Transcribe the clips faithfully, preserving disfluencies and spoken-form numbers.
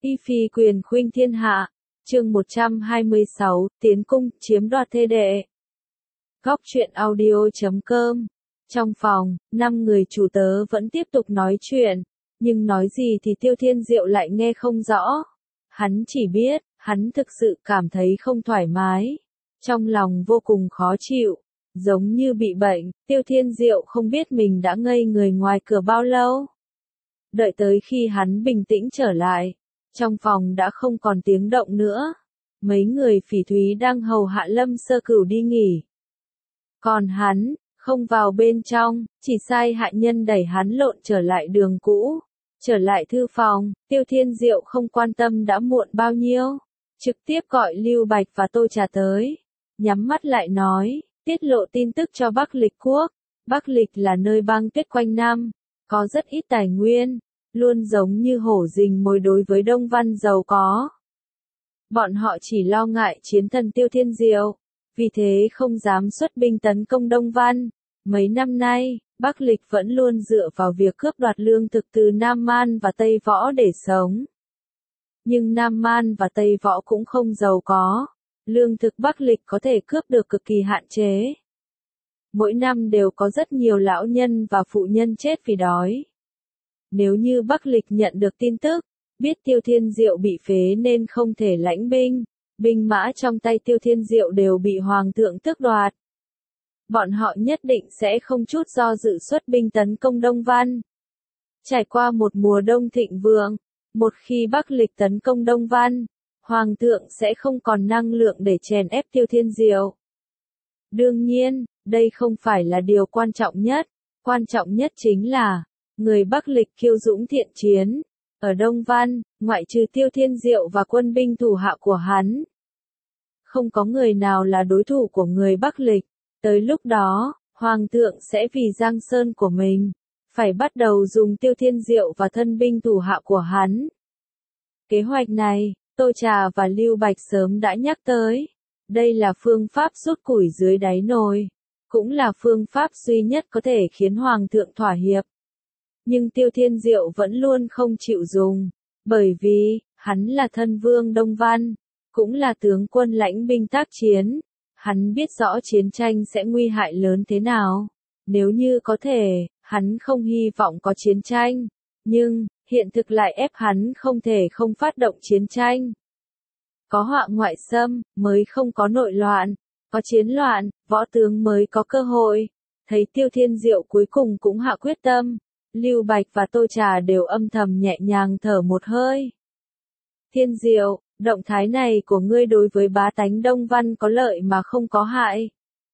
Y phi quyền khuynh thiên hạ, chương một trăm hai mươi sáu, tiến cung, chiếm đoạt thê đệ. Góc truyện audio chấm com. Trong phòng, năm người chủ tớ vẫn tiếp tục nói chuyện, nhưng nói gì thì Tiêu Thiên Diệu lại nghe không rõ. Hắn chỉ biết, hắn thực sự cảm thấy không thoải mái, trong lòng vô cùng khó chịu, giống như bị bệnh. Tiêu Thiên Diệu không biết mình đã ngây người ngoài cửa bao lâu. Đợi tới khi hắn bình tĩnh trở lại, trong phòng đã không còn tiếng động nữa. Mấy người phỉ thúy đang hầu hạ Lâm Sơ Cửu đi nghỉ. Còn hắn, không vào bên trong, chỉ sai hạ nhân đẩy hắn lộn trở lại đường cũ. Trở lại thư phòng, Tiêu Thiên Diệu không quan tâm đã muộn bao nhiêu. Trực tiếp gọi Lưu Bạch và Tô Trà tới. Nhắm mắt lại nói, tiết lộ tin tức cho Bắc Lịch Quốc. Bắc Lịch là nơi băng tuyết quanh năm, có rất ít tài nguyên, luôn giống như hổ rình mồi đối với Đông Văn giàu có. Bọn họ chỉ lo ngại chiến thần Tiêu Thiên Diệu, vì thế không dám xuất binh tấn công Đông Văn. Mấy năm nay, Bắc Lịch vẫn luôn dựa vào việc cướp đoạt lương thực từ Nam Man và Tây Võ để sống. Nhưng Nam Man và Tây Võ cũng không giàu có, lương thực Bắc Lịch có thể cướp được cực kỳ hạn chế. Mỗi năm đều có rất nhiều lão nhân và phụ nhân chết vì đói. Nếu như Bắc Lịch nhận được tin tức, biết Tiêu Thiên Diệu bị phế nên không thể lãnh binh, binh mã trong tay Tiêu Thiên Diệu đều bị Hoàng thượng tước đoạt. Bọn họ nhất định sẽ không chút do dự xuất binh tấn công Đông Văn. Trải qua một mùa đông thịnh vượng, một khi Bắc Lịch tấn công Đông Văn, Hoàng thượng sẽ không còn năng lượng để chèn ép Tiêu Thiên Diệu. Đương nhiên, đây không phải là điều quan trọng nhất, quan trọng nhất chính là, người Bắc Lịch kiêu dũng thiện chiến. Ở Đông Văn, ngoại trừ Tiêu Thiên Diệu và quân binh thủ hạ của hắn, không có người nào là đối thủ của người Bắc Lịch. Tới lúc đó, Hoàng thượng sẽ vì Giang Sơn của mình, phải bắt đầu dùng Tiêu Thiên Diệu và thân binh thủ hạ của hắn. Kế hoạch này, Tô Trà và Lưu Bạch sớm đã nhắc tới. Đây là phương pháp rút củi dưới đáy nồi, cũng là phương pháp duy nhất có thể khiến Hoàng thượng thỏa hiệp. Nhưng Tiêu Thiên Diệu vẫn luôn không chịu dùng, bởi vì, hắn là thân vương Đông Văn, cũng là tướng quân lãnh binh tác chiến. Hắn biết rõ chiến tranh sẽ nguy hại lớn thế nào. Nếu như có thể, hắn không hy vọng có chiến tranh. Nhưng, hiện thực lại ép hắn không thể không phát động chiến tranh. Có họa ngoại xâm, mới không có nội loạn. Có chiến loạn, võ tướng mới có cơ hội. Thấy Tiêu Thiên Diệu cuối cùng cũng hạ quyết tâm. Lưu Bạch và Tô Trà đều âm thầm nhẹ nhàng thở một hơi. Thiên Diệu, động thái này của ngươi đối với bá tánh Đông Văn có lợi mà không có hại.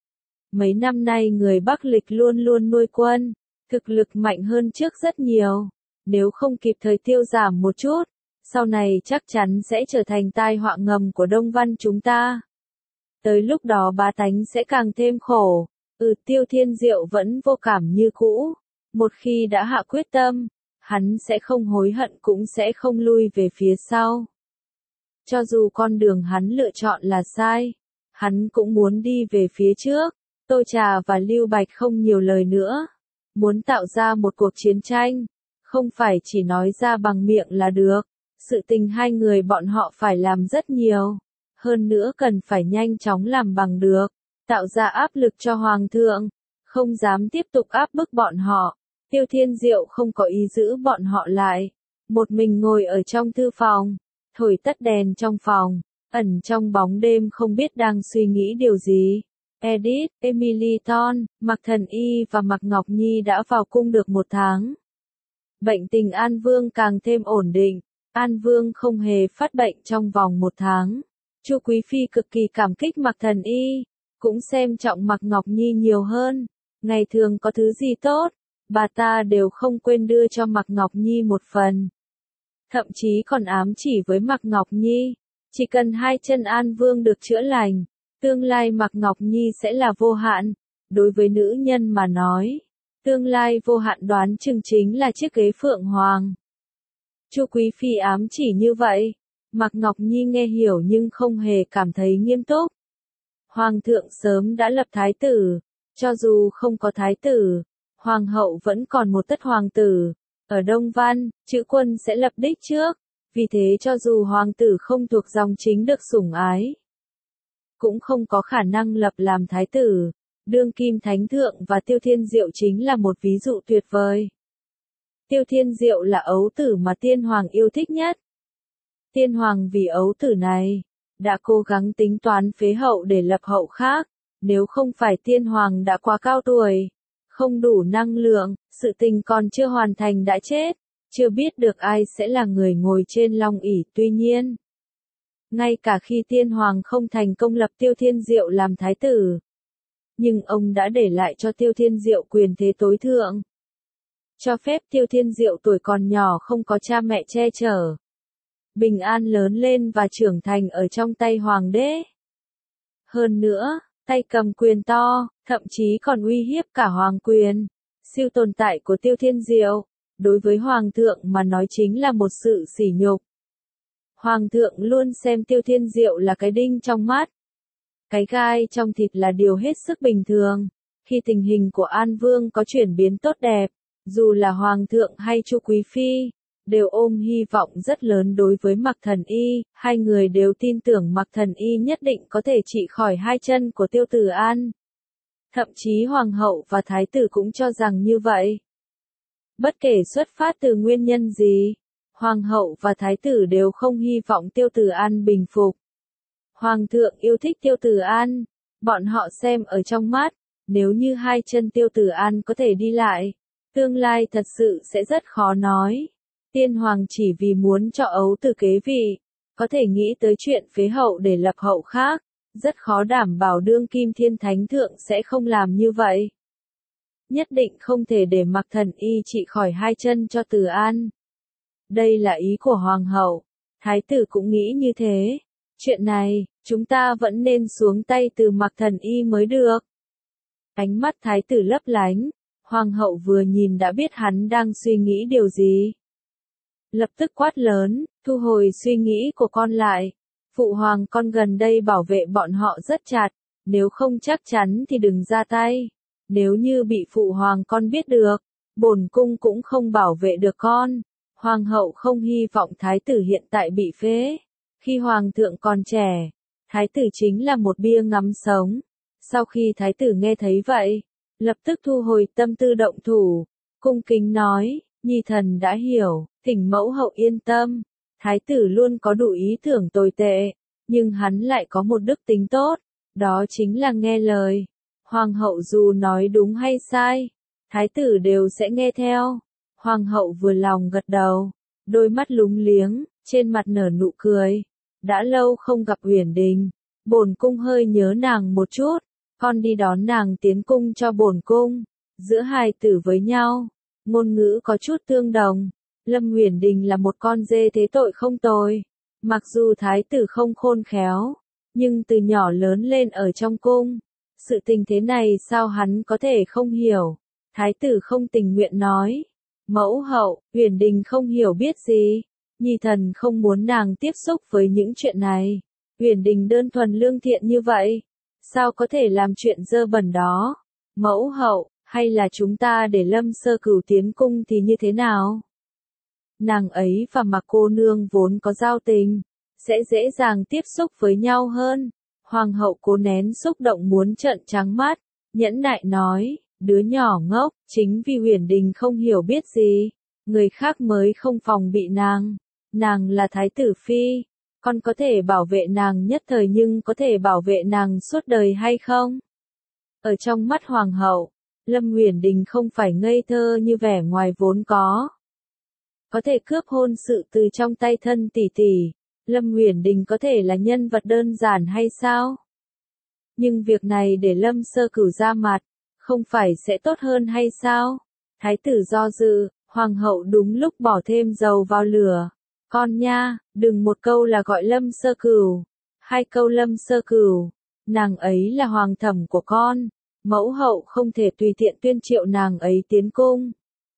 Mấy năm nay người Bắc Lịch luôn luôn nuôi quân, thực lực mạnh hơn trước rất nhiều. Nếu không kịp thời tiêu giảm một chút, sau này chắc chắn sẽ trở thành tai họa ngầm của Đông Văn chúng ta. Tới lúc đó bá tánh sẽ càng thêm khổ. Ừ, Tiêu Thiên Diệu vẫn vô cảm như cũ. Một khi đã hạ quyết tâm, hắn sẽ không hối hận cũng sẽ không lui về phía sau. Cho dù con đường hắn lựa chọn là sai, hắn cũng muốn đi về phía trước. Tô Trà và Lưu Bạch không nhiều lời nữa. Muốn tạo ra một cuộc chiến tranh, không phải chỉ nói ra bằng miệng là được. Sự tình hai người bọn họ phải làm rất nhiều. Hơn nữa cần phải nhanh chóng làm bằng được. Tạo ra áp lực cho Hoàng thượng. Không dám tiếp tục áp bức bọn họ. Tiêu Thiên Diệu không có ý giữ bọn họ lại. Một mình ngồi ở trong thư phòng. Thổi tắt đèn trong phòng, ẩn trong bóng đêm không biết đang suy nghĩ điều gì. Edith, Emily Thorne, Mạc Thần Y và Mạc Ngọc Nhi đã vào cung được một tháng. Bệnh tình An Vương càng thêm ổn định. An Vương không hề phát bệnh trong vòng một tháng. Chu Quý Phi cực kỳ cảm kích Mạc Thần Y, cũng xem trọng Mạc Ngọc Nhi nhiều hơn. Ngày thường có thứ gì tốt, bà ta đều không quên đưa cho Mạc Ngọc Nhi một phần. Thậm chí còn ám chỉ với Mạc Ngọc Nhi, chỉ cần hai chân An Vương được chữa lành, tương lai Mạc Ngọc Nhi sẽ là vô hạn. Đối với nữ nhân mà nói, tương lai vô hạn đoán chừng chính là chiếc ghế phượng hoàng. Chu Quý Phi ám chỉ như vậy, Mạc Ngọc Nhi nghe hiểu nhưng không hề cảm thấy nghiêm túc. Hoàng thượng sớm đã lập thái tử, cho dù không có thái tử, hoàng hậu vẫn còn một tất hoàng tử. Ở Đông Văn, chữ quân sẽ lập đích trước, Vì thế cho dù hoàng tử không thuộc dòng chính được sủng ái, cũng không có khả năng lập làm thái tử. Đương kim thánh thượng và Tiêu Thiên Diệu chính là một ví dụ tuyệt vời. Tiêu Thiên Diệu là ấu tử mà tiên hoàng yêu thích nhất. Tiên hoàng vì ấu tử này, đã cố gắng tính toán phế hậu để lập hậu khác, nếu không phải tiên hoàng đã quá cao tuổi, không đủ năng lượng, sự tình còn chưa hoàn thành đã chết, chưa biết được ai sẽ là người ngồi trên long ỷ. Tuy nhiên, ngay cả khi tiên hoàng không thành công lập Tiêu Thiên Diệu làm thái tử, nhưng ông đã để lại cho Tiêu Thiên Diệu quyền thế tối thượng, cho phép Tiêu Thiên Diệu tuổi còn nhỏ không có cha mẹ che chở, bình an lớn lên và trưởng thành ở trong tay hoàng đế. Hơn nữa, tay cầm quyền to, thậm chí còn uy hiếp cả hoàng quyền. Siêu tồn tại của Tiêu Thiên Diệu, đối với hoàng thượng mà nói chính là một sự sỉ nhục. Hoàng thượng luôn xem Tiêu Thiên Diệu là cái đinh trong mắt, cái gai trong thịt là điều hết sức bình thường. Khi tình hình của An Vương có chuyển biến tốt đẹp, dù là hoàng thượng hay Chu Quý Phi, đều ôm hy vọng rất lớn đối với Mạc Thần Y, hai người đều tin tưởng Mạc Thần Y nhất định có thể trị khỏi hai chân của Tiêu Tử An. Thậm chí hoàng hậu và thái tử cũng cho rằng như vậy. Bất kể xuất phát từ nguyên nhân gì, hoàng hậu và thái tử đều không hy vọng Tiêu Tử An bình phục. Hoàng thượng yêu thích Tiêu Tử An, bọn họ xem ở trong mắt, nếu như hai chân Tiêu Tử An có thể đi lại, tương lai thật sự sẽ rất khó nói. Tiên hoàng chỉ vì muốn cho ấu tử kế vị, có thể nghĩ tới chuyện phế hậu để lập hậu khác, rất khó đảm bảo đương kim thiên thánh thượng sẽ không làm như vậy. Nhất định không thể để Mạc Thần Y trị khỏi hai chân cho Tử An. Đây là ý của hoàng hậu, thái tử cũng nghĩ như thế. Chuyện này, chúng ta vẫn nên xuống tay từ Mạc Thần Y mới được. Ánh mắt thái tử lấp lánh, hoàng hậu vừa nhìn đã biết hắn đang suy nghĩ điều gì. Lập tức quát lớn, thu hồi suy nghĩ của con lại. Phụ hoàng con gần đây bảo vệ bọn họ rất chặt, nếu không chắc chắn thì đừng ra tay. Nếu như bị phụ hoàng con biết được, bổn cung cũng không bảo vệ được con. Hoàng hậu không hy vọng thái tử hiện tại bị phế. Khi hoàng thượng còn trẻ, thái tử chính là một bia ngắm sống. Sau khi thái tử nghe thấy vậy, lập tức thu hồi tâm tư động thủ, cung kính nói, nhi thần đã hiểu, thỉnh mẫu hậu yên tâm. Thái tử luôn có đủ ý tưởng tồi tệ, nhưng hắn lại có một đức tính tốt, đó chính là nghe lời. Hoàng hậu dù nói đúng hay sai, thái tử đều sẽ nghe theo. Hoàng hậu vừa lòng gật đầu, đôi mắt lúng liếng, trên mặt nở nụ cười. Đã lâu không gặp Uyển Đình, bổn cung hơi nhớ nàng một chút, con đi đón nàng tiến cung cho bổn cung. Giữa hai tử với nhau, ngôn ngữ có chút tương đồng. Lâm Uyển Đình là một con dê thế tội không tồi. Mặc dù thái tử không khôn khéo, nhưng từ nhỏ lớn lên ở trong cung, sự tình thế này sao hắn có thể không hiểu. Thái tử không tình nguyện nói, mẫu hậu, Uyển Đình không hiểu biết gì, nhi thần không muốn nàng tiếp xúc với những chuyện này. Uyển Đình đơn thuần lương thiện như vậy, sao có thể làm chuyện dơ bẩn đó. Mẫu hậu, hay là chúng ta để Lâm Sơ Cửu tiến cung thì như thế nào? Nàng ấy và Mạc cô nương vốn có giao tình, sẽ dễ dàng tiếp xúc với nhau hơn. Hoàng hậu cố nén xúc động muốn trợn trắng mắt, nhẫn nại nói, đứa nhỏ ngốc, chính vì Uyển Đình không hiểu biết gì, người khác mới không phòng bị nàng. Nàng là thái tử phi, con có thể bảo vệ nàng nhất thời nhưng có thể bảo vệ nàng suốt đời hay không? Ở trong mắt hoàng hậu, Lâm Uyển Đình không phải ngây thơ như vẻ ngoài vốn có. Có thể cướp hôn sự từ trong tay thân tỷ tỷ, Lâm Uyển Đình có thể là nhân vật đơn giản hay sao? Nhưng việc này để Lâm Sơ Cửu ra mặt, không phải sẽ tốt hơn hay sao? Thái tử do dự, hoàng hậu đúng lúc bỏ thêm dầu vào lửa. Con nha, đừng một câu là gọi Lâm Sơ Cửu, hai câu Lâm Sơ Cửu, nàng ấy là hoàng thẩm của con, mẫu hậu không thể tùy tiện tuyên triệu nàng ấy tiến cung.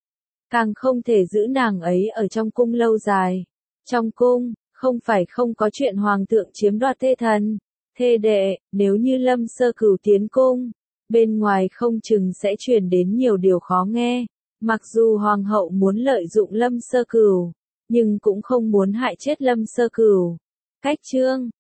Càng không thể giữ nàng ấy ở trong cung lâu dài. Trong cung, không phải không có chuyện hoàng thượng chiếm đoạt thê thần, thê đệ, nếu như Lâm Sơ Cửu tiến cung, bên ngoài không chừng sẽ truyền đến nhiều điều khó nghe. Mặc dù hoàng hậu muốn lợi dụng Lâm Sơ Cửu, nhưng cũng không muốn hại chết Lâm Sơ Cửu. Cách chương